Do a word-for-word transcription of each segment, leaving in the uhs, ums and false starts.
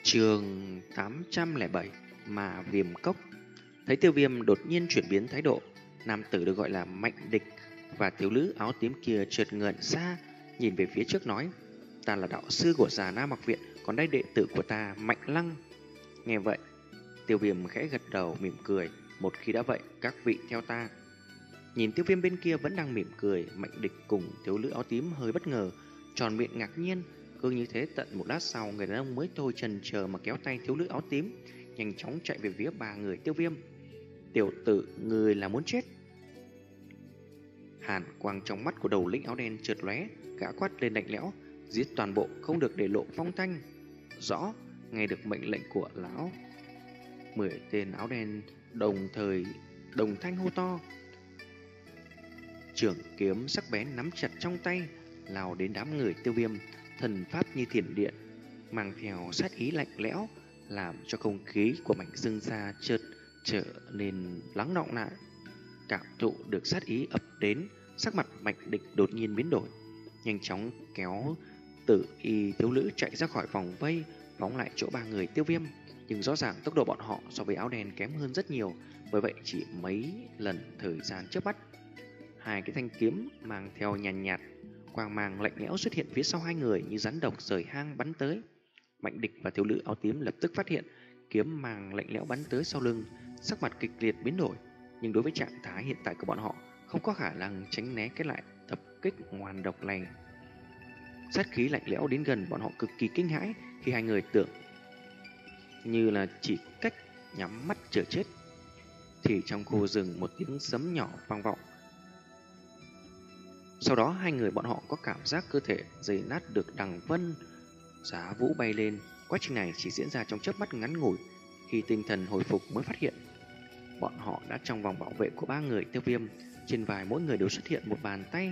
Chương tám trăm lẻ bảy mà viêm cốc. Thấy Tiêu Viêm đột nhiên chuyển biến thái độ, nam tử được gọi là Mạnh Địch và thiếu nữ áo tím kia chợt ngẩn ra, nhìn về phía trước nói: "Ta là đạo sư của Già Nam Học viện, còn đây đệ tử của ta, Mạnh Lăng." Nghe vậy, Tiêu Viêm khẽ gật đầu mỉm cười, "Một khi đã vậy, các vị theo ta." Nhìn Tiêu Viêm bên kia vẫn đang mỉm cười, Mạnh Địch cùng thiếu nữ áo tím hơi bất ngờ, tròn miệng ngạc nhiên. Cứ như thế tận một lát sau, người đàn ông mới thôi chần chờ mà kéo tay thiếu nữ áo tím, nhanh chóng chạy về phía ba người Tiêu Viêm. "Tiểu tử, người là muốn chết?" Hàn quang trong mắt của đầu lĩnh áo đen chợt lóe, gã quát lên lạnh lẽo: "Giết toàn bộ, không được để lộ phong thanh." "Rõ." Nghe được mệnh lệnh của lão, mười tên áo đen đồng thời đồng thanh hô to. Trường kiếm sắc bén nắm chặt trong tay, lao đến đám người Tiêu Viêm, thần pháp như thiểm điện, mang theo sát ý lạnh lẽo, làm cho không khí của mảnh xương xa chợt trở nên lắng đọng lại. Cảm thụ được sát ý ập đến, sắc mặt Mạnh Địch đột nhiên biến đổi, nhanh chóng kéo Tử Y thiếu nữ chạy ra khỏi vòng vây, phóng lại chỗ ba người Tiêu Viêm. Nhưng rõ ràng tốc độ bọn họ so với áo đen kém hơn rất nhiều, bởi vậy chỉ mấy lần thời gian chớp mắt, hai cái thanh kiếm mang theo nhàn nhạt, nhạt quang mang lạnh lẽo xuất hiện phía sau hai người như rắn độc rời hang bắn tới. Mạnh Địch và thiếu nữ áo tím lập tức phát hiện kiếm mang lạnh lẽo bắn tới sau lưng, sắc mặt kịch liệt biến đổi, nhưng đối với trạng thái hiện tại của bọn họ, không có khả năng tránh né cái lại tập kích ngoan độc này. Sát khí lạnh lẽo đến gần, bọn họ cực kỳ kinh hãi khi hai người tưởng như là chỉ cách nhắm mắt chờ chết, thì trong khu rừng một tiếng sấm nhỏ vang vọng. Sau đó hai người bọn họ có cảm giác cơ thể dày nát được đằng vân giá vũ bay lên. Quá trình này chỉ diễn ra trong chớp mắt ngắn ngủi. Khi tinh thần hồi phục mới phát hiện bọn họ đã trong vòng bảo vệ của ba người Tiêu Viêm. Trên vai mỗi người đều xuất hiện một bàn tay.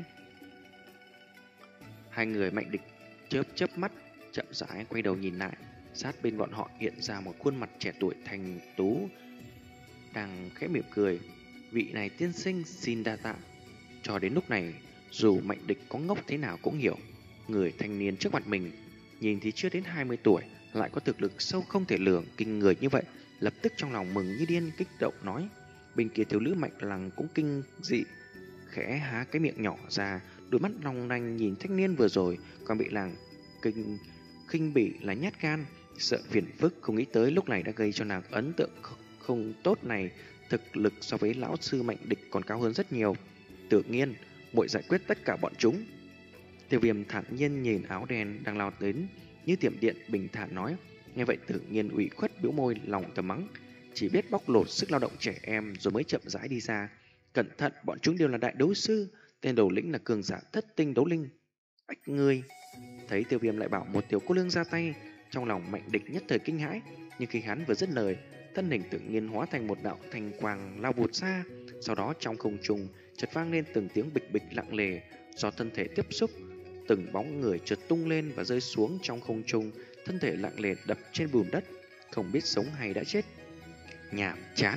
Hai người Mạnh Địch chớp chớp mắt, chậm rãi quay đầu nhìn lại. Sát bên bọn họ hiện ra một khuôn mặt trẻ tuổi thanh tú, đang khẽ mỉm cười. "Vị này tiên sinh, xin đa tạ." Cho đến lúc này, dù Mạnh Địch có ngốc thế nào cũng hiểu, người thanh niên trước mặt mình nhìn thì chưa đến hai mươi tuổi, lại có thực lực sâu không thể lường kinh người như vậy, lập tức trong lòng mừng như điên, kích động nói. Bên kia thiếu nữ Mạnh Lăng cũng kinh dị, khẽ há cái miệng nhỏ ra, đôi mắt long lanh nhìn thanh niên vừa rồi còn bị làng kinh khinh bỉ là nhát gan, sợ phiền phức, không nghĩ tới lúc này đã gây cho nàng ấn tượng không tốt này. Thực lực so với lão sư Mạnh Địch còn cao hơn rất nhiều. "Tự nhiên, muội giải quyết tất cả bọn chúng." Tiêu Viêm thản nhiên nhìn áo đen đang lao đến như tiệm điện, bình thản nói. Nghe vậy Tự Nhiên ủy khuất bĩu môi, lòng thầm mắng, chỉ biết bóc lột sức lao động trẻ em, rồi mới chậm rãi đi ra. "Cẩn thận, bọn chúng đều là đại đấu sư, tên đầu lĩnh là cường giả thất tinh đấu linh." "Ách ngươi!" Thấy Tiêu Viêm lại bảo một tiểu cô nương ra tay, trong lòng Mạnh Địch nhất thời kinh hãi, nhưng khi hắn vừa dứt lời, thân hình Tự Nhiên hóa thành một đạo thanh quang lao vụt ra. Sau đó trong không trung chợt vang lên từng tiếng bịch bịch lặng lề, do thân thể tiếp xúc, từng bóng người chợt tung lên và rơi xuống trong không trung, thân thể lặng lề đập trên bùn đất, không biết sống hay đã chết. Nhảm chán.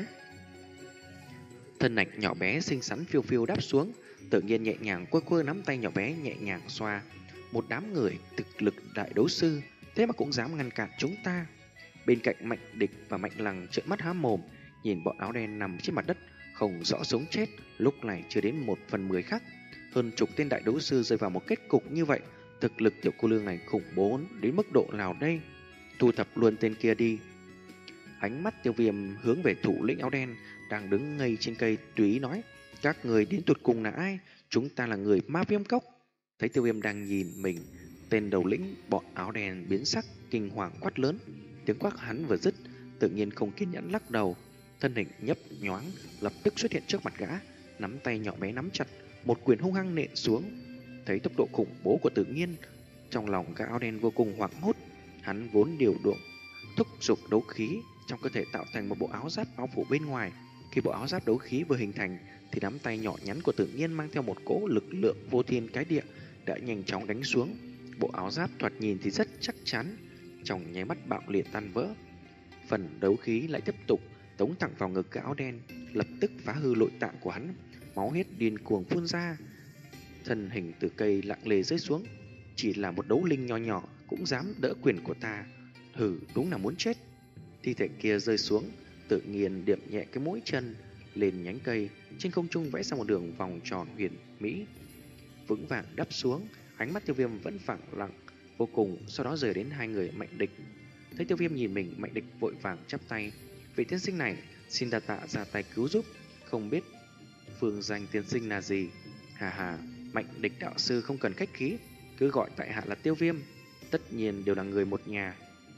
Thân ảnh nhỏ bé xinh xắn phiêu phiêu đáp xuống, Tự Nhiên nhẹ nhàng quơ quơ nắm tay nhỏ bé nhẹ nhàng xoa. "Một đám người thực lực đại đấu sư, thế mà cũng dám ngăn cản chúng ta." Bên cạnh Mạnh Địch và Mạnh Lăng trợn mắt há mồm, nhìn bọn áo đen nằm trên mặt đất, không rõ sống chết, lúc này chưa đến một phần mười khắc. Hơn chục tên đại đấu sư rơi vào một kết cục như vậy, thực lực tiểu cô nương này khủng bố đến mức độ nào đây? Thu thập luôn tên kia đi. Ánh mắt Tiêu Viêm hướng về thủ lĩnh áo đen đang đứng ngây trên cây, tùy ý nói. "Các người đến tụt cùng là ai? Chúng ta là người Ma Viêm Cốc." Thấy Tiêu Viêm đang nhìn mình, tên đầu lĩnh bọn áo đen biến sắc, kinh hoàng quát lớn. Tiếng quát hắn vừa dứt, Tự Nhiên không kiên nhẫn lắc đầu, thân hình nhấp nhoáng lập tức xuất hiện trước mặt gã, nắm tay nhỏ bé nắm chặt, một quyền hung hăng nện xuống. Thấy tốc độ khủng bố của Tự Nhiên, trong lòng gã áo đen vô cùng hoảng hốt. Hắn vốn điều động thúc giục đấu khí trong cơ thể tạo thành một bộ áo giáp bao phủ bên ngoài. Khi bộ áo giáp đấu khí vừa hình thành, thì nắm tay nhỏ nhắn của Tự Nhiên mang theo một cỗ lực lượng vô thiên cái địa đã nhanh chóng đánh xuống. Bộ áo giáp thoạt nhìn thì rất chắc chắn, trong nháy mắt bạo liệt tan vỡ. Phần đấu khí lại tiếp tục tống thẳng vào ngực gã áo đen, lập tức phá hư nội tạng của hắn, máu huyết điên cuồng phun ra. Thân hình từ cây lặng lề rơi xuống. "Chỉ là một đấu linh nho nhỏ cũng dám đỡ quyền của ta." Hừ, đúng là muốn chết. Thi thể kia rơi xuống, tự nhiên điểm nhẹ cái mũi chân lên nhánh cây, trên không trung vẽ ra một đường vòng tròn huyền mỹ, vững vàng đắp xuống. Ánh mắt Tiêu Viêm vẫn phẳng lặng vô cùng, sau đó rời đến hai người Mạnh Địch. Thấy Tiêu Viêm nhìn mình, Mạnh Địch vội vàng chắp tay: "Vị tiên sinh này, xin đa tạ ra tay cứu giúp, không biết phương danh tiên sinh là gì?" "Hà hà, Mạnh Địch đạo sư không cần khách khí, cứ gọi tại hạ là Tiêu Viêm, tất nhiên đều là người một nhà."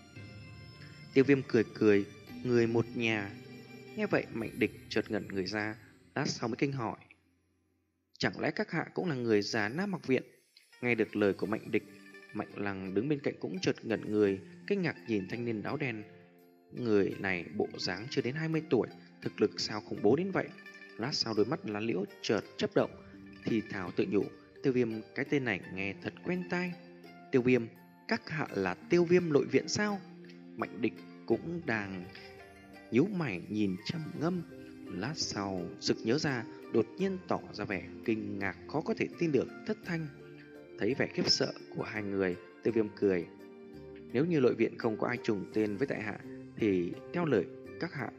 Tiêu Viêm cười cười: "Người một nhà?" Nghe vậy Mạnh Địch chợt ngẩn người ra, lát sau mới kinh hỏi: "Chẳng lẽ các hạ cũng là người già Nam học viện?" Nghe được lời của Mạnh Địch, Mạnh Lăng đứng bên cạnh cũng chợt ngẩn người, kinh ngạc nhìn thanh niên áo đen. Người này bộ dáng chưa đến hai mươi tuổi, thực lực sao khủng bố đến vậy? Lát sau đôi mắt lá liễu chợt chớp động, thì thào tự nhủ: Tiêu Viêm, cái tên này nghe thật quen tai. Tiêu Viêm, các hạ là Tiêu Viêm nội viện sao? Mạnh Địch cũng đang nhíu mày nhìn trầm ngâm, lát sau sực nhớ ra, đột nhiên tỏ ra vẻ kinh ngạc khó có thể tin được, thất thanh. Thấy vẻ khiếp sợ của hai người, Tiêu Viêm cười: "Nếu như nội viện không có ai trùng tên với tại hạ, thì theo lời các hạ,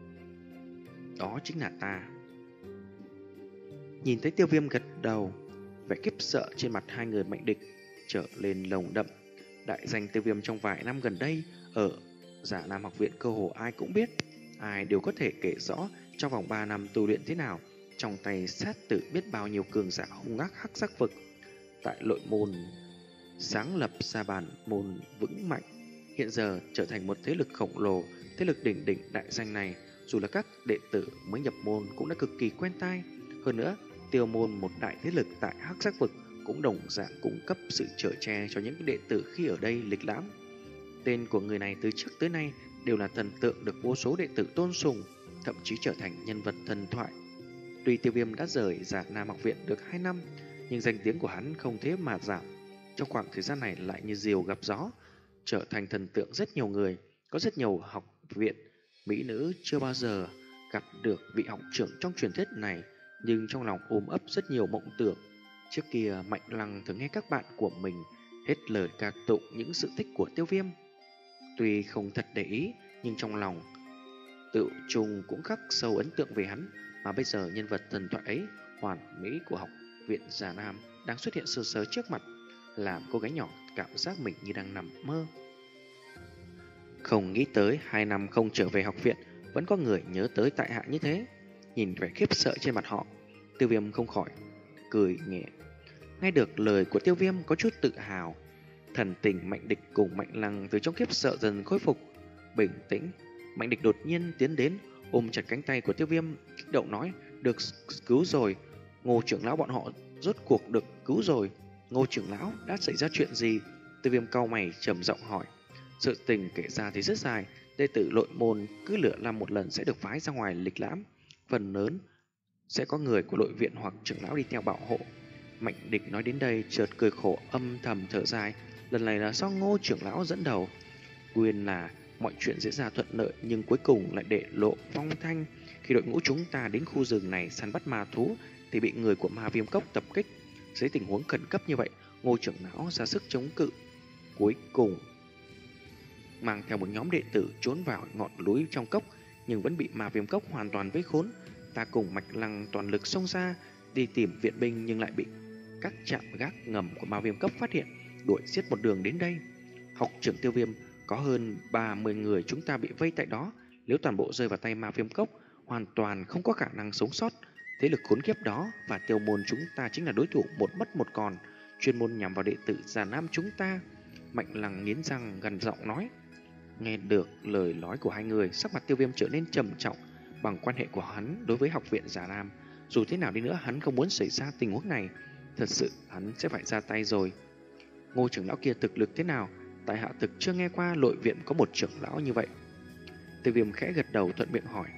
đó chính là ta." Nhìn thấy Tiêu Viêm gật đầu, vẻ khiếp sợ trên mặt hai người Mạnh Địch trở lên lồng đậm. Đại danh Tiêu Viêm trong vài năm gần đây ở Giả Nam học viện cơ hồ ai cũng biết, ai đều có thể kể rõ trong vòng ba năm tu luyện thế nào, trong tay sát tử biết bao nhiêu cường giả hung ác hắc sắc vực. Tại nội môn sáng lập ra bản môn vững mạnh, hiện giờ trở thành một thế lực khổng lồ. Thế lực đỉnh đỉnh đại danh này, dù là các đệ tử mới nhập môn cũng đã cực kỳ quen tai. Hơn nữa, Tiêu môn, một đại thế lực tại hắc sắc vực, cũng đồng dạng cung cấp sự chở che cho những đệ tử khi ở đây lịch lãm. Tên của người này từ trước tới nay đều là thần tượng được vô số đệ tử tôn sùng, thậm chí trở thành nhân vật thần thoại. Tuy Tiêu Viêm đã rời Giả Nam học viện được hai năm, nhưng danh tiếng của hắn không thế mà giảm. Trong khoảng thời gian này lại như diều gặp gió, trở thành thần tượng rất nhiều người. Có rất nhiều học viện mỹ nữ chưa bao giờ gặp được vị học trưởng trong truyền thuyết này, nhưng trong lòng ôm ấp rất nhiều mộng tưởng. Trước kia Mạnh Lăng thường nghe các bạn của mình hết lời ca tụng những sự tích của Tiêu Viêm. Tuy không thật để ý, nhưng trong lòng tự trùng cũng khắc sâu ấn tượng về hắn. Mà bây giờ nhân vật thần thoại ấy, hoàn mỹ của học viện Già Nam, đang xuất hiện sơ sơ trước mặt, làm cô gái nhỏ cảm giác mình như đang nằm mơ. Không nghĩ tới hai năm không trở về học viện, vẫn có người nhớ tới tại hạ như thế. Nhìn vẻ khiếp sợ trên mặt họ, Tiêu Viêm không khỏi cười nhẹ. Nghe được lời của Tiêu Viêm có chút tự hào, thần tình Mạnh Địch cùng Mạnh Lăng từ trong khiếp sợ dần khôi phục bình tĩnh. Mạnh Địch đột nhiên tiến đến, ôm chặt cánh tay của Tiêu Viêm, kích động nói: "Được cứu rồi, Ngô trưởng lão bọn họ rốt cuộc được cứu rồi." "Ngô trưởng lão, đã xảy ra chuyện gì?" Tiêu Viêm cau mày trầm giọng hỏi. Sự tình kể ra thì rất dài. Đệ tử nội môn cứ lựa năm một lần sẽ được phái ra ngoài lịch lãm, phần lớn sẽ có người của nội viện hoặc trưởng lão đi theo bảo hộ. Mạnh Địch nói đến đây chợt cười khổ, âm thầm thở dài. Lần này là do Ngô trưởng lão dẫn đầu. Nguyên là mọi chuyện diễn ra thuận lợi, nhưng cuối cùng lại để lộ phong thanh. Khi đội ngũ chúng ta đến khu rừng này săn bắt ma thú, thì bị người của Ma Viêm Cốc tập kích. Dưới tình huống khẩn cấp như vậy, Ngô trưởng lão ra sức chống cự, cuối cùng mang theo một nhóm đệ tử trốn vào ngọn núi trong cốc, nhưng vẫn bị Ma Viêm Cốc hoàn toàn vây khốn. Ta cùng Mạch Lăng toàn lực xông ra đi tìm viện binh, nhưng lại bị các trạm gác ngầm của Ma Viêm Cốc phát hiện, đuổi giết một đường đến đây. Học trưởng Tiêu Viêm, có hơn ba mươi người chúng ta bị vây tại đó. Nếu toàn bộ rơi vào tay Ma Viêm Cốc, hoàn toàn không có khả năng sống sót. Thế lực khốn kiếp đó và Tiêu môn chúng ta chính là đối thủ một mất một còn, chuyên môn nhằm vào đệ tử Già Nam chúng ta. Mạnh Lăng nghiến răng gần giọng nói. Nghe được lời nói của hai người, sắc mặt Tiêu Viêm trở nên trầm trọng. Bằng quan hệ của hắn đối với học viện Già Nam, dù thế nào đi nữa hắn không muốn xảy ra tình huống này. Thật sự hắn sẽ phải ra tay rồi. Ngô trưởng lão kia thực lực thế nào? Tại hạ thực chưa nghe qua nội viện có một trưởng lão như vậy. Tiêu Viêm khẽ gật đầu thuận miệng hỏi.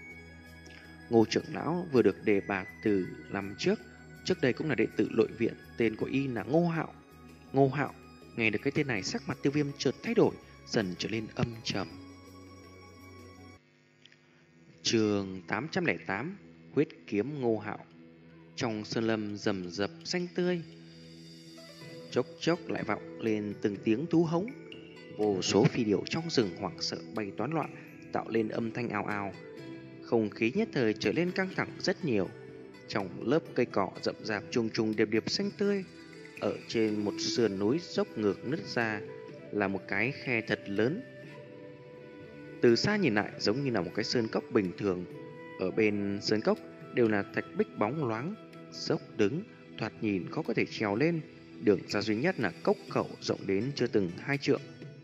Ngô trưởng lão vừa được đề bạt từ năm trước, trước đây cũng là đệ tử nội viện, tên của y là Ngô Hạo. Ngô Hạo, nghe được cái tên này, sắc mặt Tiêu Viêm chợt thay đổi, dần trở lên âm trầm. Chương tám trăm lẻ tám, Huyết kiếm Ngô Hạo. Trong sơn lâm rầm rập xanh tươi, chốc chốc lại vọng lên từng tiếng thú hống. Vô số phi điểu trong rừng hoảng sợ bay toán loạn, tạo lên âm thanh ào ào. Không khí nhất thời trở nên căng thẳng rất nhiều. Trong lớp cây cỏ rậm rạp trùng trùng điệp điệp xanh tươi, ở trên một sườn núi dốc ngược nứt ra là một cái khe thật lớn. Từ xa nhìn lại giống như là một cái sơn cốc bình thường. Ở bên sơn cốc đều là thạch bích bóng loáng, dốc đứng, thoạt nhìn khó có thể trèo lên. Đường ra duy nhất là cốc khẩu rộng đến chưa từng hai trượng.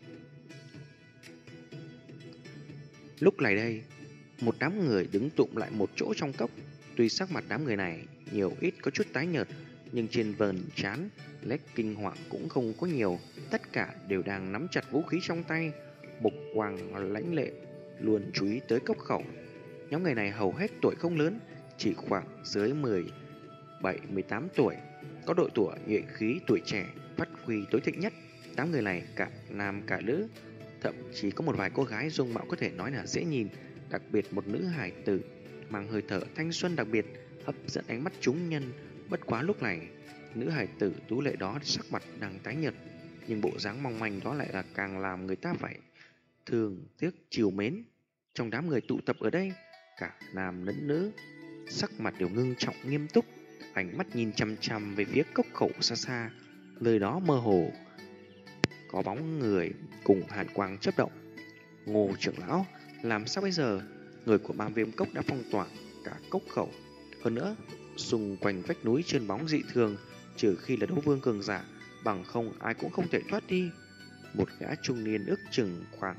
Lúc này đây, một đám người đứng tụm lại một chỗ trong cốc. Tuy sắc mặt đám người này nhiều ít có chút tái nhợt, nhưng trên vờn trán nét kinh hoàng cũng không có nhiều. Tất cả đều đang nắm chặt vũ khí trong tay, mục quang lãnh lệ, luôn chú ý tới cốc khẩu. Nhóm người này hầu hết tuổi không lớn, chỉ khoảng dưới mười bảy mười tám tuổi, có độ tuổi nhuệ khí tuổi trẻ phát huy tối thịnh nhất. Đám người này cả nam cả nữ, thậm chí có một vài cô gái dung mạo có thể nói là dễ nhìn, đặc biệt một nữ hài tử mang hơi thở thanh xuân đặc biệt hấp dẫn ánh mắt chúng nhân. Bất quá lúc này, nữ hài tử tú lệ đó sắc mặt đang tái nhợt, nhưng bộ dáng mong manh đó lại là càng làm người ta phải thương tiếc chiều mến. Trong đám người tụ tập ở đây, cả nam lẫn nữ sắc mặt đều ngưng trọng nghiêm túc, ánh mắt nhìn chăm chăm về phía cốc khẩu xa xa, nơi đó mơ hồ có bóng người cùng hàn quang chớp động. Ngô trưởng lão, làm sao bây giờ? Người của Ma Viêm Cốc đã phong tỏa cả cốc khẩu. Hơn nữa, xung quanh vách núi trơn bóng dị thường, trừ khi là đấu vương cường giả, bằng không ai cũng không thể thoát đi. Một gã trung niên ước chừng khoảng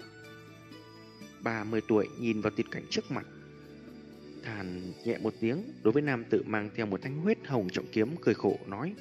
ba mươi tuổi nhìn vào tuyệt cảnh trước mặt, thàn nhẹ một tiếng. Đối với nam tử mang theo một thanh huyết hồng trọng kiếm cười khổ nói.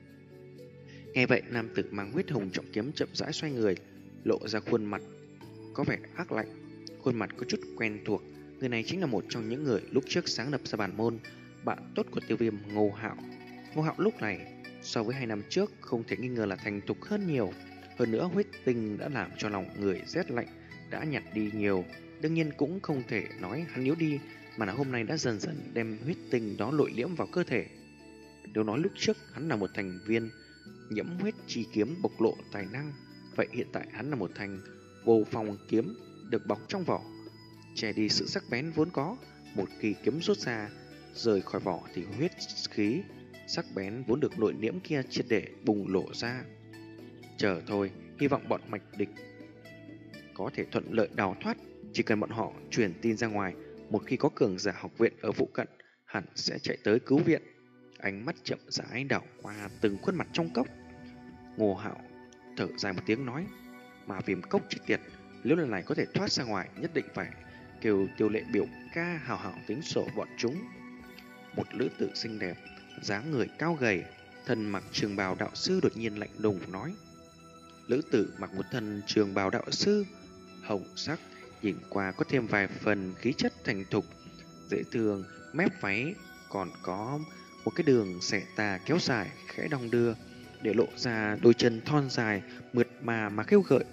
Nghe vậy, nam tử mang huyết hồng trọng kiếm chậm rãi xoay người, lộ ra khuôn mặt có vẻ ác lạnh, khuôn mặt có chút quen thuộc. Người này chính là một trong những người lúc trước sáng lập ra bản môn, bạn tốt của Tiêu Viêm, Ngô Hạo. Ngô Hạo lúc này so với hai năm trước không thể nghi ngờ là thành thục hơn nhiều. Hơn nữa huyết tinh đã làm cho lòng người rét lạnh đã nhạt đi nhiều. Đương nhiên cũng không thể nói hắn yếu đi, mà là hôm nay đã dần dần đem huyết tinh đó nội liễm vào cơ thể. Nếu nói lúc trước hắn là một thành viên nhiễm huyết chi kiếm bộc lộ tài năng, vậy hiện tại hắn là một thành vô phong kiếm được bọc trong vỏ, che đi sự sắc bén vốn có. Một khi kiếm rút ra rời khỏi vỏ thì huyết khí sắc bén vốn được nội liễm kia triệt để bùng lộ ra. Chờ thôi, hy vọng bọn mạch địch có thể thuận lợi đào thoát. Chỉ cần bọn họ truyền tin ra ngoài, một khi có cường giả học viện ở phụ cận, hẳn sẽ chạy tới cứu viện. Ánh mắt chậm rãi đảo qua từng khuôn mặt trong cốc. Ngô Hạo thở dài một tiếng nói, mà Viêm Cốc chết tiệt, nếu lần này có thể thoát ra ngoài, nhất định phải kêu Tiêu Lệ biểu ca hào hào tính sổ bọn chúng. Một nữ tử xinh đẹp, dáng người cao gầy, thân mặc trường bào đạo sư đột nhiên lạnh lùng nói. Nữ tử mặc một thân trường bào đạo sư hồng sắc, nhìn qua có thêm vài phần khí chất thành thục, dễ thương. Mép váy còn có một cái đường xẻ tà kéo dài khẽ đong đưa, để lộ ra đôi chân thon dài mượt mà mà khiêu gợi.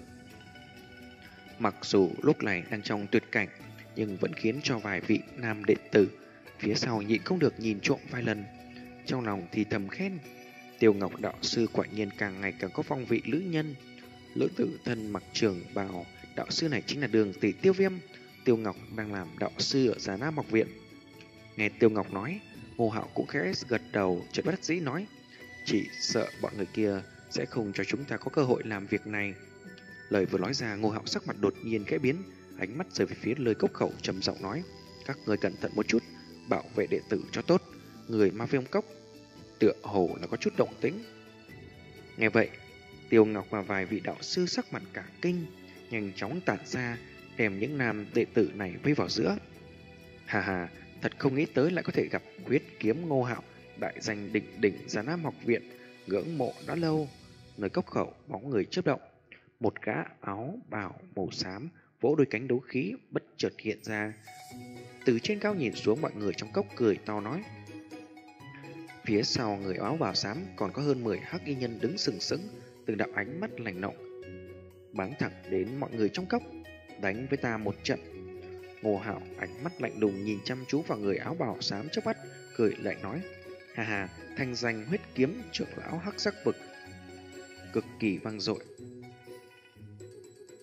Mặc dù lúc này đang trong tuyệt cảnh, nhưng vẫn khiến cho vài vị nam đệ tử phía sau nhịn không được nhìn trộm vài lần. Trong lòng thì thầm khen, Tiêu Ngọc đạo sư quả nhiên càng ngày càng có phong vị nữ nhân. Lữ tử thân mặc trường bào đạo sư này chính là Đường tỷ Tiêu Viêm. Tiêu Ngọc đang làm đạo sư ở Già Nam học viện. Nghe Tiêu Ngọc nói, Ngô Hạo cũng khẽ gật đầu, chợt bất đắc dĩ nói, chỉ sợ bọn người kia sẽ không cho chúng ta có cơ hội làm việc này. Lời vừa nói ra, Ngô Hạo sắc mặt đột nhiên khẽ biến, ánh mắt rời về phía lời cốc khẩu, trầm giọng nói, các người cẩn thận một chút, bảo vệ đệ tử cho tốt. Người Ma Viêm Cốc tựa hồ là có chút động tĩnh. Nghe vậy, Tiêu Ngọc và vài vị đạo sư sắc mặt cả kinh, nhanh chóng tản ra, đem những nam đệ tử này vây vào giữa. Hà hà, thật không nghĩ tới lại có thể gặp huyết kiếm Ngô Hạo, đại danh đỉnh đỉnh Già Nam học viện, ngưỡng mộ đã lâu. Nơi cốc khẩu bóng người chớp động, một gã áo bào màu xám vỗ đôi cánh đấu khí bất chợt hiện ra. Từ trên cao nhìn xuống, mọi người trong cốc cười to nói. Phía sau người áo bào xám còn có hơn mười hắc y nhân đứng sừng sững, từng đạo ánh mắt lạnh lộng bắn thẳng đến mọi người trong cốc. Đánh với ta một trận. Ngô Hạo ánh mắt lạnh lùng nhìn chăm chú vào người áo bào xám chớp mắt, cười lại nói, hà hà, thanh danh huyết kiếm trưởng lão hắc sắc vực cực kỳ vang dội.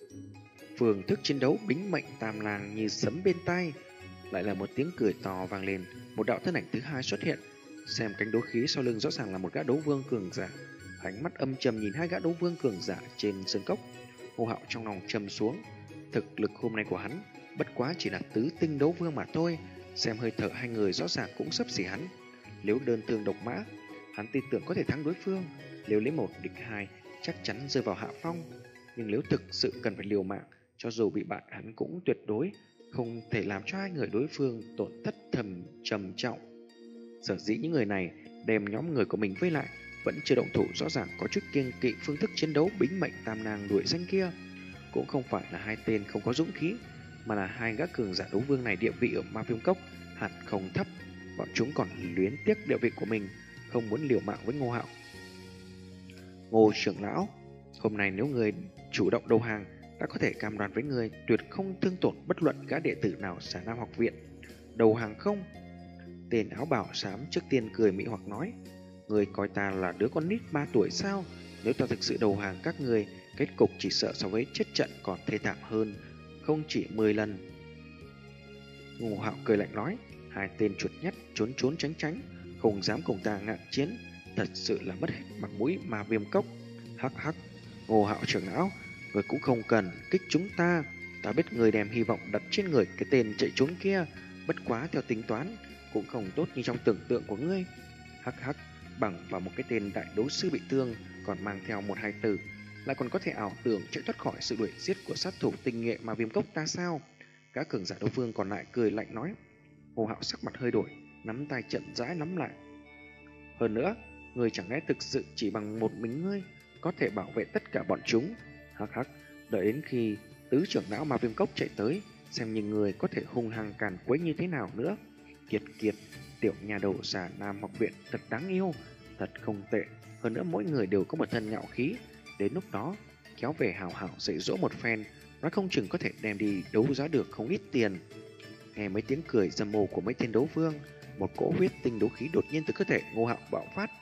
Phương thức chiến đấu bính mệnh tam lang như sấm bên tai. Lại là một tiếng cười to vang lên, một đạo thân ảnh thứ hai xuất hiện. Xem cánh đấu khí sau lưng rõ ràng là một gã đấu vương cường giả. Ánh mắt âm trầm nhìn hai gã đấu vương cường giả trên sân cốc. Ngô Hạo trong lòng trầm xuống. Thực lực hôm nay của hắn bất quá chỉ là tứ tinh đấu vương mà thôi. Xem hơi thở hai người rõ ràng cũng sấp xỉ hắn. Nếu đơn thương độc mã, hắn tin tưởng có thể thắng đối phương. Nếu lấy một địch hai, chắc chắn rơi vào hạ phong. Nhưng nếu thực sự cần phải liều mạng, cho dù bị bại hắn cũng tuyệt đối không thể làm cho hai người đối phương tổn thất thầm trầm trọng. Sở dĩ những người này đem nhóm người của mình vây lại, vẫn chưa động thủ, rõ ràng có chút kiêng kỵ phương thức chiến đấu bính mệnh tam nàng đuổi danh kia. Cũng không phải là hai tên không có dũng khí, mà là hai gã cường giả đấu vương này địa vị ở Ma Viêm Cốc hẳn không thấp. Bọn chúng còn luyến tiếc địa vị của mình, không muốn liều mạng với Ngô Hạo. Ngô trưởng lão, hôm nay nếu người chủ động đầu hàng, đã có thể cam đoan với người tuyệt không thương tổn bất luận gã đệ tử nào Xà Nam học viện. Đầu hàng không? Tên áo bảo xám trước tiên cười mị hoặc nói, người coi ta là đứa con nít ba tuổi sao? Nếu ta thực sự đầu hàng các người, kết cục chỉ sợ so với chết trận còn thê thảm hơn, không chỉ mười lần. Ngô Hạo cười lạnh nói, hai tên chuột nhắt trốn trốn tránh tránh, không dám cùng ta ngạn chiến, thật sự là mất hết mặt mũi Ma Viêm Cốc. Hắc hắc, Ngô Hạo trưởng lão, người cũng không cần kích chúng ta. Ta biết người đem hy vọng đặt trên người cái tên chạy trốn kia, bất quá theo tính toán cũng không tốt như trong tưởng tượng của ngươi. Hắc hắc, bằng vào một cái tên đại đấu sư bị thương, còn mang theo một hai từ, lại còn có thể ảo tưởng chạy thoát khỏi sự đuổi giết của sát thủ tinh nghệ Ma Viêm Cốc ta sao? Các cường giả đấu vương còn lại cười lạnh nói. Ngô Hạo sắc mặt hơi đổi, nắm tay chậm rãi nắm lại. Hơn nữa, người chẳng lẽ thực sự chỉ bằng một mình ngươi có thể bảo vệ tất cả bọn chúng? Hắc hắc, đợi đến khi tứ trưởng lão Ma Viêm Cốc chạy tới, xem như người có thể hung hăng càn quấy như thế nào nữa. Kiệt kiệt, tiểu nhà đầu Xà Nam học viện thật đáng yêu, thật không tệ. Hơn nữa mỗi người đều có một thân ngạo khí. Đến lúc đó, kéo về hào hào dạy dỗ một phen, nói không chừng có thể đem đi đấu giá được không ít tiền. Nghe mấy tiếng cười dâm mồ của mấy tên đấu vương, một cỗ huyết tinh đấu khí đột nhiên từ cơ thể Ngô Hạo bạo phát.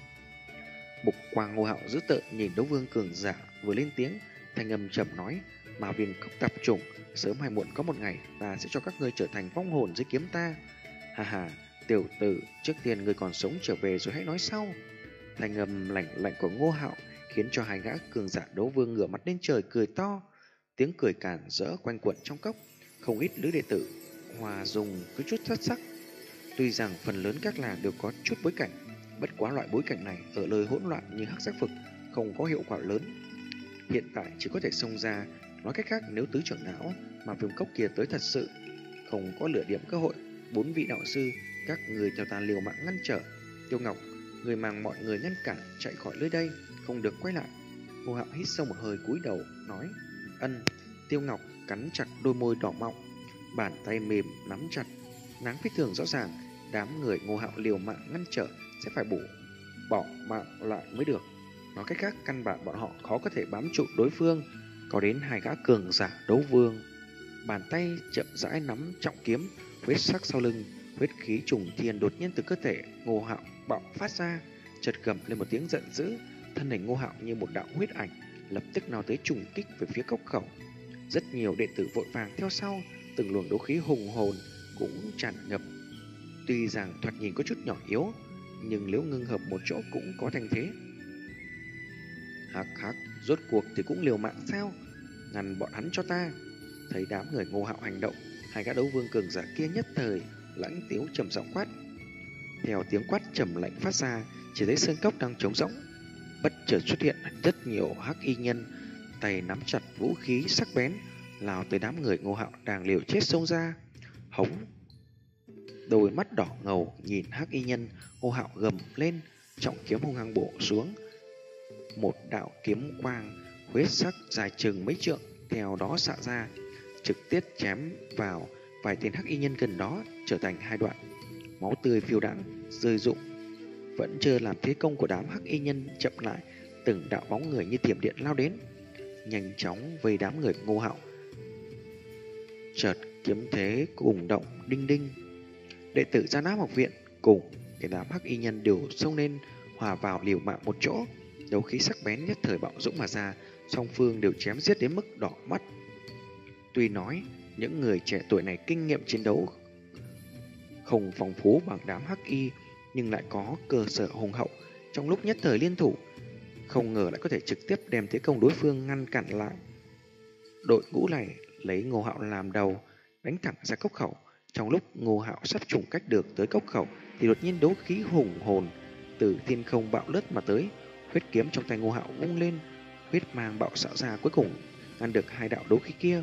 Mục quang Ngô Hạo dữ tợn nhìn đấu vương cường giả vừa lên tiếng, thanh âm trầm nói, Ma Viêm Cốc tạp chủng, sớm hay muộn có một ngày ta sẽ cho các ngươi trở thành vong hồn dưới kiếm ta. Hà hà, tiểu tử, trước tiên ngươi còn sống trở về rồi hãy nói sau. Thanh âm lạnh lạnh của Ngô Hạo khiến cho hai gã cường giả đấu vương ngửa mặt lên trời cười to. Tiếng cười càn rỡ quanh quẩn trong cốc, không ít nữ đệ tử hòa dùng cứ chút thất sắc. Tuy rằng phần lớn các làng đều có chút bối cảnh, bất quá loại bối cảnh này ở lời hỗn loạn như Hắc Giác Vực không có hiệu quả lớn. Hiện tại chỉ có thể xông ra. Nói cách khác, nếu tứ trưởng lão mà Viêm Cốc kia tới thật sự, không có lửa điểm cơ hội, bốn vị đạo sư, các người theo ta liều mạng ngăn trở. Tiêu Ngọc, người mang mọi người ngăn cản chạy khỏi nơi đây, không được quay lại. Ngô Hạo hít sâu một hơi cúi đầu nói, ân. Tiêu Ngọc cắn chặt đôi môi đỏ mọng, bàn tay mềm nắm chặt, nắng phi thường rõ ràng. Đám người Ngô Hạo liều mạng ngăn trở sẽ phải bổ bỏ mạng lại mới được. Nói cách khác, căn bản bọn họ khó có thể bám trụ đối phương. Có đến hai gã cường giả đấu vương, bàn tay chậm rãi nắm trọng kiếm, huyết sắc sau lưng, huyết khí trùng thiên đột nhiên từ cơ thể Ngô Hạo bạo phát ra, chợt gầm lên một tiếng giận dữ, thân hình Ngô Hạo như một đạo huyết ảnh lập tức nào tới trùng kích về phía cốc khẩu. Rất nhiều đệ tử vội vàng theo sau, từng luồng đấu khí hùng hồn cũng tràn ngập. Tuy rằng thoạt nhìn có chút nhỏ yếu, nhưng nếu ngưng hợp một chỗ cũng có thành thế. Hắc hắc, rốt cuộc thì cũng liều mạng sao? Ngăn bọn hắn cho ta. Thấy đám người Ngô Hạo hành động, hai gã đấu vương cường giả kia nhất thời lãnh tiếu trầm giọng quát. Theo tiếng quát trầm lạnh phát ra, chỉ thấy sơn cốc đang trống rỗng, bất chợt xuất hiện rất nhiều hắc y nhân, tay nắm chặt vũ khí sắc bén, lao tới đám người Ngô Hạo đang liều chết xông ra. Hống! Đôi mắt đỏ ngầu nhìn hắc y nhân, Ngô Hạo gầm lên, trọng kiếm hung hăng bổ xuống. Một đạo kiếm quang huyết sắc dài chừng mấy trượng theo đó xạ ra, trực tiếp chém vào vài tên hắc y nhân gần đó, trở thành hai đoạn. Máu tươi phiêu đãng rơi rụng. Vẫn chưa làm thế công của đám hắc y nhân chậm lại, từng đạo bóng người như thiểm điện lao đến, nhanh chóng vây đám người Ngô Hạo. Chợt kiếm thế cùng động, đinh đinh. Đệ tử Gia Nam học viện cùng cái đám hắc y nhân đều xông lên, hòa vào liều mạng một chỗ. Đấu khí sắc bén nhất thời bạo dũng mà ra, song phương đều chém giết đến mức đỏ mắt. Tuy nói những người trẻ tuổi này kinh nghiệm chiến đấu không phong phú bằng đám hắc y, nhưng lại có cơ sở hùng hậu, trong lúc nhất thời liên thủ, không ngờ lại có thể trực tiếp đem thế công đối phương ngăn cản lại. Đội ngũ này lấy Ngô Hạo làm đầu, đánh thẳng ra cốc khẩu. Trong lúc Ngô Hạo sắp trùng cách được tới cốc khẩu, thì đột nhiên đấu khí hùng hồn từ thiên không bạo lướt mà tới. Huyết kiếm trong tay Ngô Hạo vung lên, huyết mang bạo xạ ra, cuối cùng ngăn được hai đạo đấu khí kia.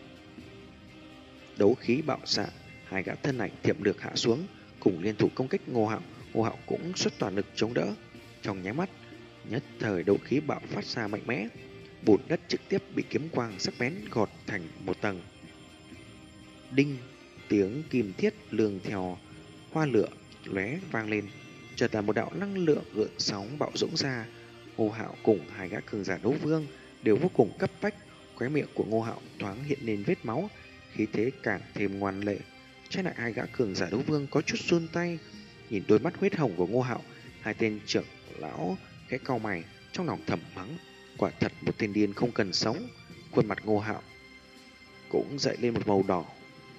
Đấu khí bạo xạ, hai gã thân ảnh thiểm lược hạ xuống, cùng liên thủ công kích Ngô Hạo. Ngô Hạo cũng xuất toàn lực chống đỡ. Trong nháy mắt, nhất thời đấu khí bạo phát ra mạnh mẽ, bùn đất trực tiếp bị kiếm quang sắc bén gọt thành một tầng. Đinh, tiếng kim thiết lường theo hoa lửa lóe vang lên, chợt là một đạo năng lượng gợn sóng bạo dũng ra. Ngô Hạo cùng hai gã cường giả đấu vương đều vô cùng cấp bách. Khóe miệng của Ngô Hạo thoáng hiện lên vết máu, khí thế càng thêm ngoan lệ. Trái lại hai gã cường giả đấu vương có chút run tay, nhìn đôi mắt huyết hồng của Ngô Hạo, hai tên trưởng lão khẽ cau mày, trong lòng thầm mắng, quả thật một tên điên không cần sống. Khuôn mặt Ngô Hạo cũng dậy lên một màu đỏ.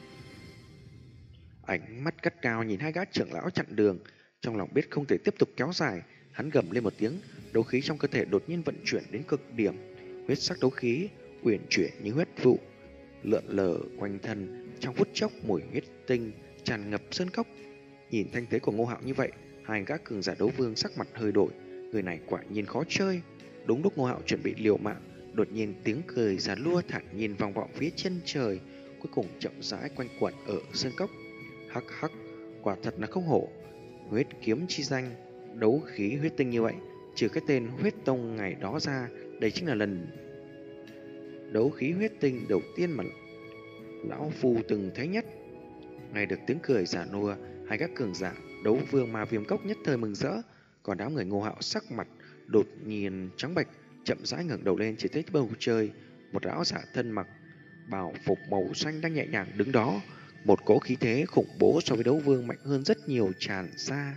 Ánh mắt gắt cao nhìn hai gã trưởng lão chặn đường, trong lòng biết không thể tiếp tục kéo dài, hắn gầm lên một tiếng, đấu khí trong cơ thể đột nhiên vận chuyển đến cực điểm, huyết sắc đấu khí uyển chuyển như huyết vụ, lượn lờ quanh thân. Trong phút chốc, mùi huyết tinh tràn ngập sơn cốc. Nhìn thanh thế của Ngô Hạo như vậy, hai gã cường giả đấu vương sắc mặt hơi đổi, người này quả nhiên khó chơi. Đúng lúc Ngô Hạo chuẩn bị liều mạng, đột nhiên tiếng cười già lua thản nhiên vang vọng phía chân trời, cuối cùng chậm rãi quanh quẩn ở sơn cốc. Hắc hắc, quả thật là không hổ, huyết kiếm chi danh, đấu khí huyết tinh như vậy, trừ cái tên huyết tông ngày đó ra, đây chính là lần đấu khí huyết tinh đầu tiên mà lão phu từng thấy nhất. Nghe được tiếng cười giả nua, hai gã cường giả đấu vương mà viêm cốc nhất thời mừng rỡ, còn đám người Ngô Hạo sắc mặt đột nhiên trắng bệch, chậm rãi ngẩng đầu lên, chỉ thấy bầu trời một lão giả thân mặc bào phục màu xanh đang nhẹ nhàng đứng đó, một cỗ khí thế khủng bố so với đấu vương mạnh hơn rất nhiều tràn ra.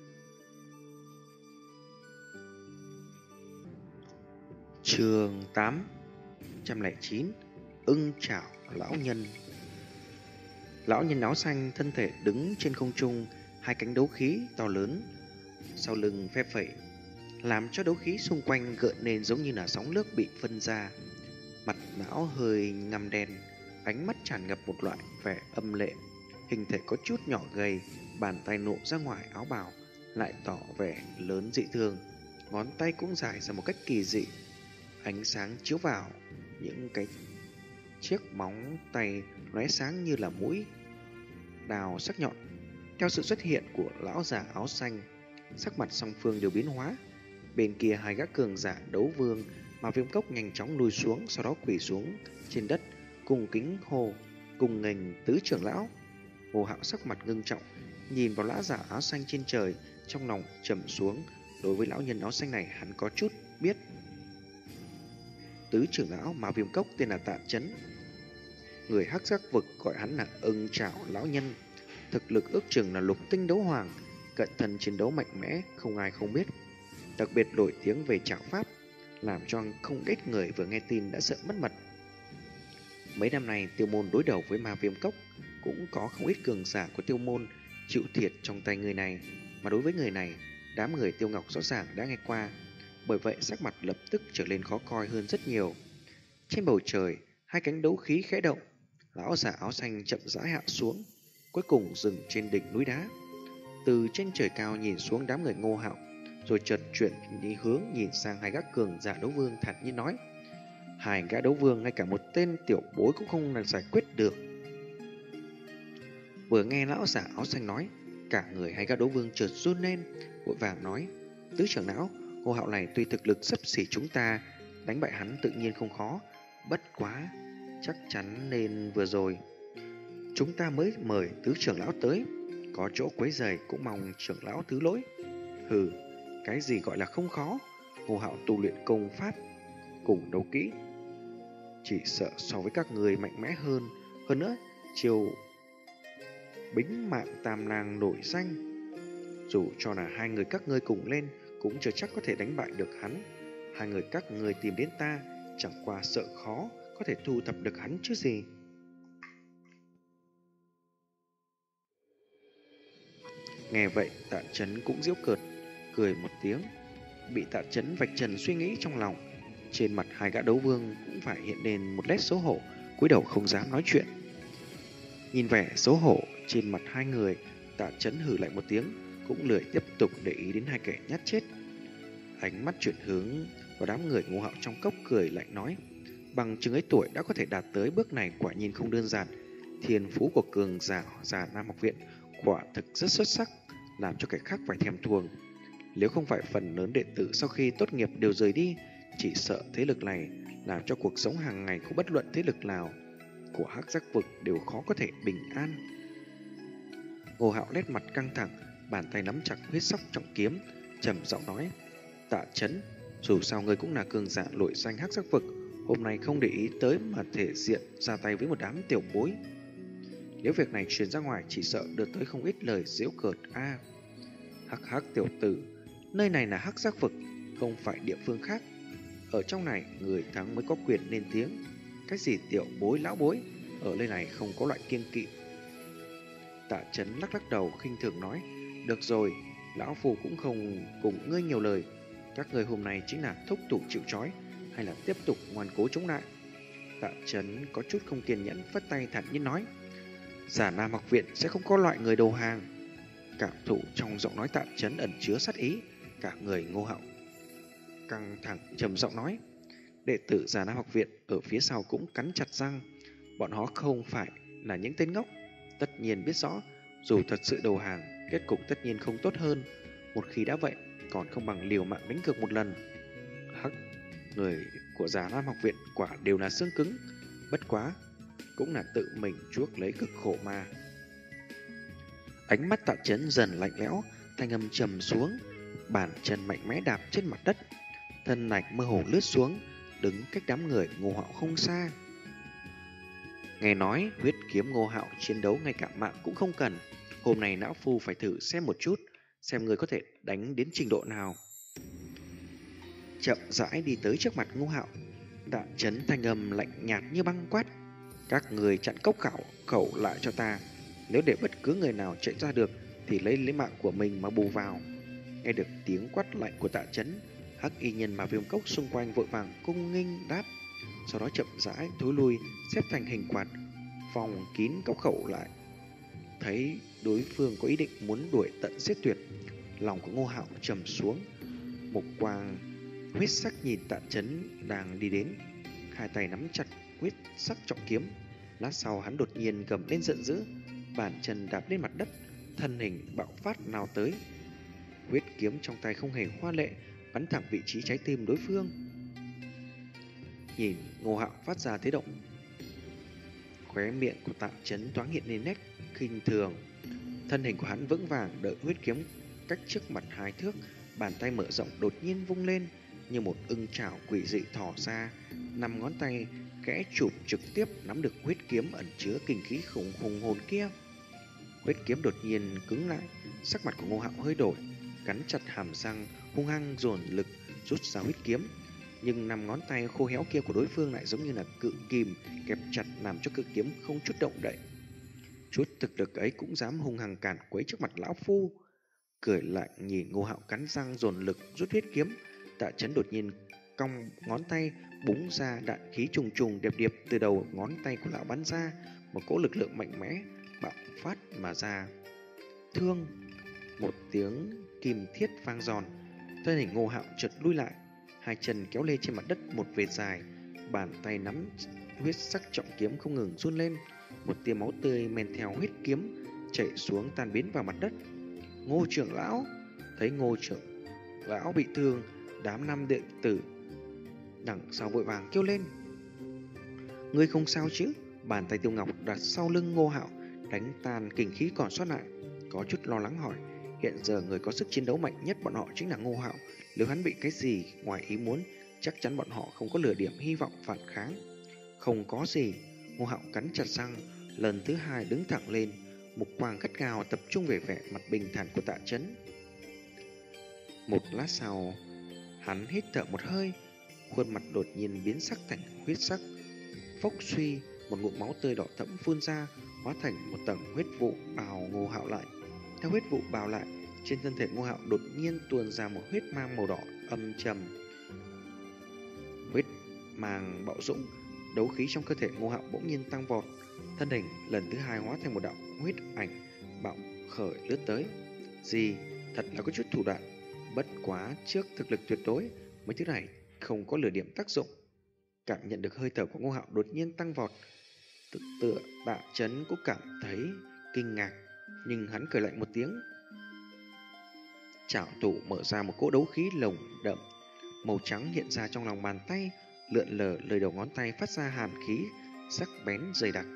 Chương tám trăm lẻ chín, ưng chảo lão nhân. Lão nhân áo xanh thân thể đứng trên không trung, hai cánh đấu khí to lớn sau lưng phe phẩy, làm cho đấu khí xung quanh gợn lên giống như là sóng nước bị phân ra. Mặt lão hơi ngăm đen, ánh mắt tràn ngập một loại vẻ âm lệ, hình thể có chút nhỏ gầy, bàn tay nộ ra ngoài áo bào lại tỏ vẻ lớn dị thường, ngón tay cũng dài ra một cách kỳ dị. Ánh sáng chiếu vào những cái chiếc móng tay lóe sáng như là mũi đào sắc nhọn. Theo sự xuất hiện của lão già áo xanh, sắc mặt song phương đều biến hóa. Bên kia hai gã cường giả đấu vương mà viêm cốc nhanh chóng lùi xuống, sau đó quỳ xuống trên đất cùng kính hô cùng nghênh tứ trưởng lão. Hồ Hạo sắc mặt ngưng trọng, nhìn vào lão già áo xanh trên trời, trong lòng trầm xuống. Đối với lão nhân áo xanh này hắn có chút biết. Tứ trưởng lão mà viêm cốc tên là Tạ Chấn, người hắc giác vực gọi hắn là ưng chảo lão nhân, thực lực ước chừng là lục tinh đấu hoàng, cận thân chiến đấu mạnh mẽ không ai không biết, đặc biệt nổi tiếng về trảo pháp, làm cho không ít người vừa nghe tin đã sợ mất mật. Mấy năm nay Tiêu Môn đối đầu với ma viêm cốc, cũng có không ít cường giả của Tiêu Môn chịu thiệt trong tay người này, mà đối với người này, đám người Tiêu Ngọc rõ ràng đã nghe qua, bởi vậy sắc mặt lập tức trở nên khó coi hơn rất nhiều. Trên bầu trời, hai cánh đấu khí khẽ động, lão giả áo xanh chậm rãi hạ xuống, cuối cùng dừng trên đỉnh núi đá. Từ trên trời cao nhìn xuống đám người Ngô Hạo, rồi chợt chuyển đi hướng nhìn sang hai gã cường giả đấu vương, thản nhiên nói: hai gã đấu vương ngay cả một tên tiểu bối cũng không là giải quyết được. Vừa nghe lão giả áo xanh nói, cả người hai gã đấu vương chợt run lên, vội vàng nói: tứ trưởng lão, Ngô Hạo này tuy thực lực xấp xỉ chúng ta, đánh bại hắn tự nhiên không khó, bất quá chắc chắn nên vừa rồi chúng ta mới mời tứ trưởng lão tới, có chỗ quấy rầy cũng mong trưởng lão thứ lỗi. Hừ, cái gì gọi là không khó, Ngô Hạo tu luyện công pháp cùng đấu kỹ, chỉ sợ so với các người mạnh mẽ hơn. Hơn nữa, chiều bính mạng tam lang nổi danh, dù cho là hai người các ngươi cùng lên cũng chưa chắc có thể đánh bại được hắn. Hai người các ngươi tìm đến ta, chẳng qua sợ khó có thể thu thập được hắn chứ gì. Nghe vậy Tạ Chấn cũng giễu cợt, cười một tiếng. Bị Tạ Chấn vạch trần suy nghĩ trong lòng, trên mặt hai gã đấu vương cũng phải hiện lên một nét xấu hổ, cúi đầu không dám nói chuyện. Nhìn vẻ xấu hổ trên mặt hai người, Tạ Chấn hừ lại một tiếng, cũng lười tiếp tục để ý đến hai kẻ nhát chết. Ánh mắt chuyển hướng vào đám người Ngô Hạo trong cốc, cười lạnh nói: bằng chừng ấy tuổi đã có thể đạt tới bước này quả nhiên không đơn giản. Thiên phú của cường giả già Nam học viện quả thực rất xuất sắc, làm cho kẻ khác phải thèm thuồng. Nếu không phải phần lớn đệ tử sau khi tốt nghiệp đều rời đi, chỉ sợ thế lực này làm cho cuộc sống hàng ngày của bất luận thế lực nào của Hắc Giác vực đều khó có thể bình an. Ngô Hạo nét mặt căng thẳng, bàn tay nắm chặt huyết sắc trọng kiếm, trầm giọng nói: Tạ Chấn, dù sao ngươi cũng là cường giả nổi danh Hắc Giác vực, hôm nay không để ý tới mà thể diện ra tay với một đám tiểu bối. Nếu việc này truyền ra ngoài chỉ sợ đưa tới không ít lời giễu cợt a. À, hắc hắc tiểu tử, nơi này là Hắc Giác vực, không phải địa phương khác. Ở trong này người thắng mới có quyền lên tiếng. Cái gì tiểu bối lão bối, ở nơi này không có loại kiêng kỵ. Tạ Chấn lắc lắc đầu khinh thường nói: được rồi, lão phu cũng không cùng ngươi nhiều lời. Các người hôm nay chính là thúc thủ chịu trói, hay là tiếp tục ngoan cố chống lại? Tạ Chấn có chút không kiên nhẫn, phất tay thản nhiên nói: Già Nam học viện sẽ không có loại người đầu hàng. Cảm thụ trong giọng nói Tạ Chấn ẩn chứa sát ý, cả người Ngô Hạo căng thẳng trầm giọng nói. Đệ tử Già Nam học viện ở phía sau cũng cắn chặt răng. Bọn họ không phải là những tên ngốc, tất nhiên biết rõ dù thật sự đầu hàng, kết cục tất nhiên không tốt hơn. Một khi đã vậy, còn không bằng liều mạng đánh cược một lần. Hắc, người của Già Nam học viện quả đều là xương cứng, bất quá cũng là tự mình chuốc lấy cực khổ mà. Ánh mắt Tạ Chấn dần lạnh lẽo, thanh âm trầm xuống, bàn chân mạnh mẽ đạp trên mặt đất, thân ảnh mơ hồ lướt xuống, đứng cách đám người Ngô Hạo không xa. Nghe nói huyết kiếm Ngô Hạo chiến đấu ngay cả mạng cũng không cần. Hôm nay lão phu phải thử xem một chút, xem người có thể đánh đến trình độ nào. Chậm rãi đi tới trước mặt Ngô Hạo, Tạ Chấn thanh âm lạnh nhạt như băng quát: các người chặn cốc khẩu khẩu lại cho ta. Nếu để bất cứ người nào chạy ra được thì lấy lấy mạng của mình mà bù vào. Nghe được tiếng quát lạnh của Tạ Chấn, hắc y nhân mà viêm cốc xung quanh vội vàng cung nghênh đáp, sau đó chậm rãi thối lui, xếp thành hình quạt, vòng kín cốc khẩu lại. Thấy đối phương có ý định muốn đuổi tận giết tuyệt, lòng của Ngô Hạo trầm xuống, một quang huyết sắc nhìn Tạ Chấn đang đi đến, hai tay nắm chặt huyết sắc trọng kiếm. Lát sau hắn đột nhiên gầm lên giận dữ, bàn chân đạp lên mặt đất, thân hình bạo phát nào tới. Huyết kiếm trong tay không hề hoa lệ, bắn thẳng vị trí trái tim đối phương. Nhìn Ngô Hạo phát ra thế động, khóe miệng của Tạ Chấn thoáng hiện lên nét khinh thường. Thân hình của hắn vững vàng đợi huyết kiếm cách trước mặt hai thước, bàn tay mở rộng đột nhiên vung lên, như một ưng chảo quỷ dị thò ra, năm ngón tay kẽ chụp trực tiếp nắm được huyết kiếm ẩn chứa kinh khí khủng hùng hồn kia. Huyết kiếm đột nhiên cứng lại, sắc mặt của Ngô Hạo hơi đổi, cắn chặt hàm răng, hung hăng dồn lực rút ra huyết kiếm. Nhưng năm ngón tay khô héo kia của đối phương lại giống như là cự kìm kẹp chặt, làm cho cự kiếm không chút động đậy. Chút thực lực ấy cũng dám hung hăng cản quấy trước mặt lão phu. Cười lạnh nhìn Ngô Hạo cắn răng dồn lực rút huyết kiếm, Tạ Chấn đột nhiên cong ngón tay búng ra, đạn khí trùng trùng điệp điệp từ đầu ngón tay của lão bắn ra, một cỗ lực lượng mạnh mẽ bạo phát mà ra. Thương, một tiếng kim thiết vang giòn, thân hình Ngô Hạo chợt lui lại, hai chân kéo lê trên mặt đất một vệt dài, bàn tay nắm huyết sắc trọng kiếm không ngừng run lên, một tia máu tươi men theo huyết kiếm chảy xuống tan biến vào mặt đất. Ngô trưởng lão, thấy Ngô trưởng lão bị thương, đám nam đệ tử đằng sau vội vàng kêu lên: ngươi không sao chứ? Bàn tay Tiêu Ngọc đặt sau lưng Ngô Hạo, đánh tan kinh khí còn sót lại, có chút lo lắng hỏi: hiện giờ người có sức chiến đấu mạnh nhất bọn họ chính là Ngô Hạo, nếu hắn bị cái gì ngoài ý muốn, chắc chắn bọn họ không có lửa điểm hy vọng phản kháng. Không có gì. Ngô Hạo cắn chặt răng, lần thứ hai đứng thẳng lên, mục quang gắt gao tập trung về vẻ mặt bình thản của Tạ Chấn. Một lát sau, hắn hít thở một hơi, khuôn mặt đột nhiên biến sắc thành huyết sắc. Phốc suy, một ngụm máu tươi đỏ thẫm phun ra, hóa thành một tầng huyết vụ bào Ngô Hạo lại. Theo huyết vụ bao lại, trên thân thể Ngô Hạo đột nhiên tuôn ra một huyết mang màu đỏ âm trầm. Huyết mang bạo dũng, đấu khí trong cơ thể Ngô Hạo bỗng nhiên tăng vọt, thân hình lần thứ hai hóa thành một đạo huyết ảnh bạo khởi lướt tới. Gì, thật là có chút thủ đoạn, bất quá trước thực lực tuyệt đối, mấy thứ này không có lửa điểm tác dụng. Cảm nhận được hơi thở của Ngô Hạo đột nhiên tăng vọt, tự tựa Tạ Chấn cũng cảm thấy kinh ngạc, nhưng hắn cười lạnh một tiếng. Trảo thủ mở ra một cỗ đấu khí lồng đậm, màu trắng hiện ra trong lòng bàn tay, lượn lờ lời đầu ngón tay phát ra hàn khí sắc bén dày đặc.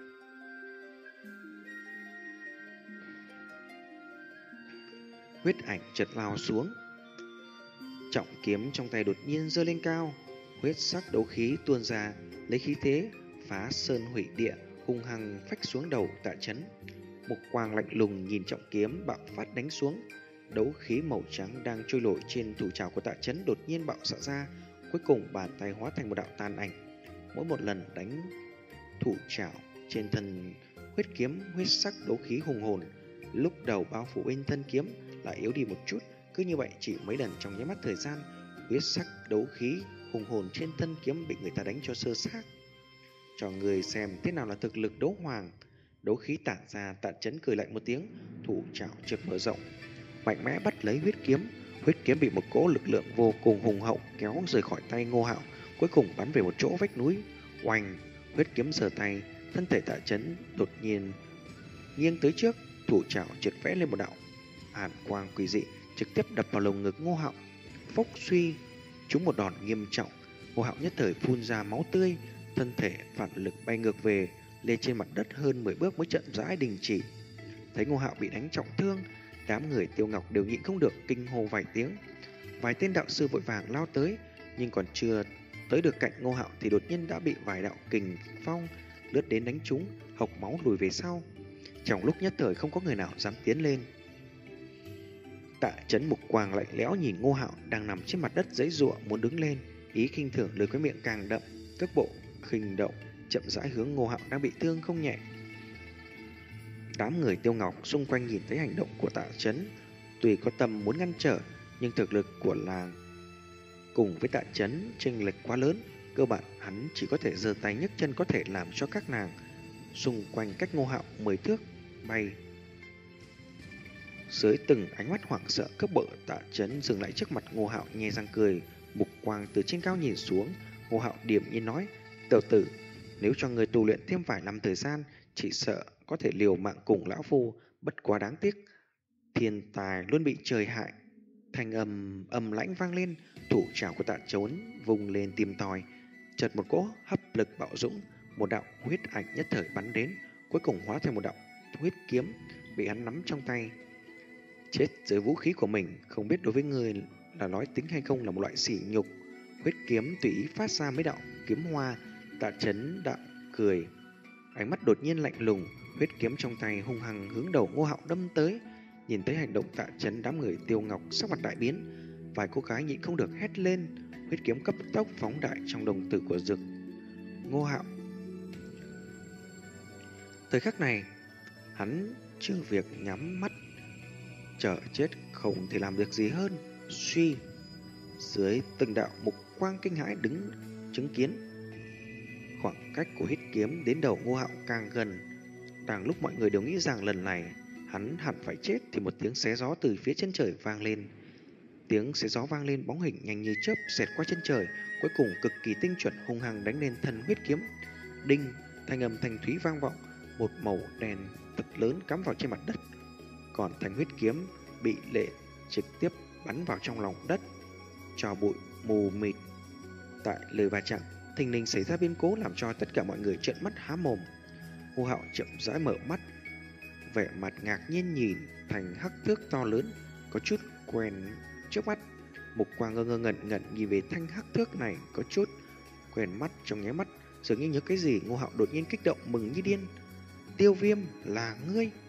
Huyết ảnh chợt lao xuống, trọng kiếm trong tay đột nhiên giơ lên cao, huyết sắc đấu khí tuôn ra, lấy khí thế phá sơn hủy địa, hung hăng phách xuống đầu Tạ Chấn. Một quang lạnh lùng nhìn trọng kiếm bạo phát đánh xuống, đấu khí màu trắng đang trôi nổi trên thủ trảo của Tạ Chấn đột nhiên bạo xạ ra, cuối cùng bàn tay hóa thành một đạo tàn ảnh. Mỗi một lần đánh thủ trảo trên thân huyết kiếm, huyết sắc đấu khí hùng hồn lúc đầu bao phủ bên thân kiếm lại yếu đi một chút, cứ như vậy chỉ mấy lần trong nháy mắt thời gian, huyết sắc đấu khí hùng hồn trên thân kiếm bị người ta đánh cho sơ xác. Cho người xem thế nào là thực lực đấu hoàng. Đấu khí tản ra, Tạ Chấn cười lạnh một tiếng, thủ trảo chợt mở rộng, mạnh mẽ bắt lấy huyết kiếm. Huyết kiếm bị một cỗ lực lượng vô cùng hùng hậu kéo rời khỏi tay Ngô Hạo, cuối cùng bắn về một chỗ vách núi. Oanh, huyết kiếm giơ tay, thân thể Tạ Chấn đột nhiên nghiêng tới trước, thủ trảo chợt vẽ lên một đạo hàn quang quỷ dị, trực tiếp đập vào lồng ngực Ngô Hạo. Phốc suy, trúng một đòn nghiêm trọng. Ngô Hạo nhất thời phun ra máu tươi, thân thể phản lực bay ngược về, lên trên mặt đất hơn mười bước mới chậm rãi đình chỉ. Thấy Ngô Hạo bị đánh trọng thương, đám người Tiêu Ngọc đều nhịn không được kinh hô vài tiếng. Vài tên đạo sư vội vàng lao tới, nhưng còn chưa tới được cạnh Ngô Hạo thì đột nhiên đã bị vài đạo kình phong lướt đến đánh trúng, hộc máu lùi về sau. Trong lúc nhất thời không có người nào dám tiến lên. Tạ Chấn mục quang lạnh lẽo nhìn Ngô Hạo đang nằm trên mặt đất giãy giụa muốn đứng lên, ý khinh thường lời cái miệng càng đậm, cước bộ khinh động chậm rãi hướng Ngô Hạo đang bị thương không nhẹ. Đám người Tiêu Ngọc xung quanh nhìn thấy hành động của Tạ Chấn, tuy có tâm muốn ngăn trở, nhưng thực lực của làng cùng với Tạ Chấn chênh lệch quá lớn, cơ bản hắn chỉ có thể giơ tay nhấc chân có thể làm cho các nàng xung quanh cách Ngô Hạo mười thước bay. Dưới từng ánh mắt hoảng sợ cấp bợ, Tạ Chấn dừng lại trước mặt Ngô Hạo nhe răng cười, mục quang từ trên cao nhìn xuống. Ngô Hạo điềm nhiên nói: "Tiểu tử, nếu cho người tu luyện thêm vài năm thời gian, chỉ sợ có thể liều mạng cùng lão phu, bất quá đáng tiếc. Thiên tài luôn bị trời hại." Thanh âm âm lãnh vang lên, thủ trảo của Tạ Chấn vùng lên tìm tòi, chợt một cỗ hấp lực bạo dũng, một đạo huyết ảnh nhất thời bắn đến, cuối cùng hóa thành một đạo huyết kiếm bị hắn nắm trong tay. Chết dưới vũ khí của mình, không biết đối với người là nói tính hay không là một loại sỉ nhục. Huyết kiếm tùy ý phát ra mấy đạo kiếm hoa. Tạ Chấn đạo cười, ánh mắt đột nhiên lạnh lùng, huyết kiếm trong tay hung hăng hướng đầu Ngô Hạo đâm tới. Nhìn thấy hành động Tạ Chấn, đám người Tiêu Ngọc sắc mặt đại biến, vài cô gái nhịn không được hét lên. Huyết kiếm cấp tốc phóng đại trong đồng tử của Dực Ngô Hạo. Thời khắc này, hắn chưa việc nhắm mắt chờ chết, không thể làm được gì hơn. Suy, dưới từng đạo mục quang kinh hãi đứng chứng kiến, khoảng cách của huyết kiếm đến đầu Ngô Hạo càng gần. Đang lúc mọi người đều nghĩ rằng lần này hắn hẳn phải chết thì một tiếng xé gió từ phía chân trời vang lên. Tiếng xé gió vang lên, bóng hình nhanh như chớp xẹt qua chân trời, cuối cùng cực kỳ tinh chuẩn hung hăng đánh lên thân huyết kiếm. Đinh, thanh âm thanh thúy vang vọng, một màu đen thật lớn cắm vào trên mặt đất. Còn thanh huyết kiếm bị lệ trực tiếp bắn vào trong lòng đất, cho bụi mù mịt. Tại lời va chạm, thình lình xảy ra biến cố làm cho tất cả mọi người trợn mắt há mồm. Ngô Hạo chậm rãi mở mắt, vẻ mặt ngạc nhiên nhìn thành hắc thước to lớn có chút quen trước mắt. Mục quang ngơ ngơ ngẩn ngẩn nhìn về thanh hắc thước này có chút quen mắt. Trong nháy mắt dường như nhớ cái gì, Ngô Hạo đột nhiên kích động mừng như điên. Tiêu Viêm là ngươi?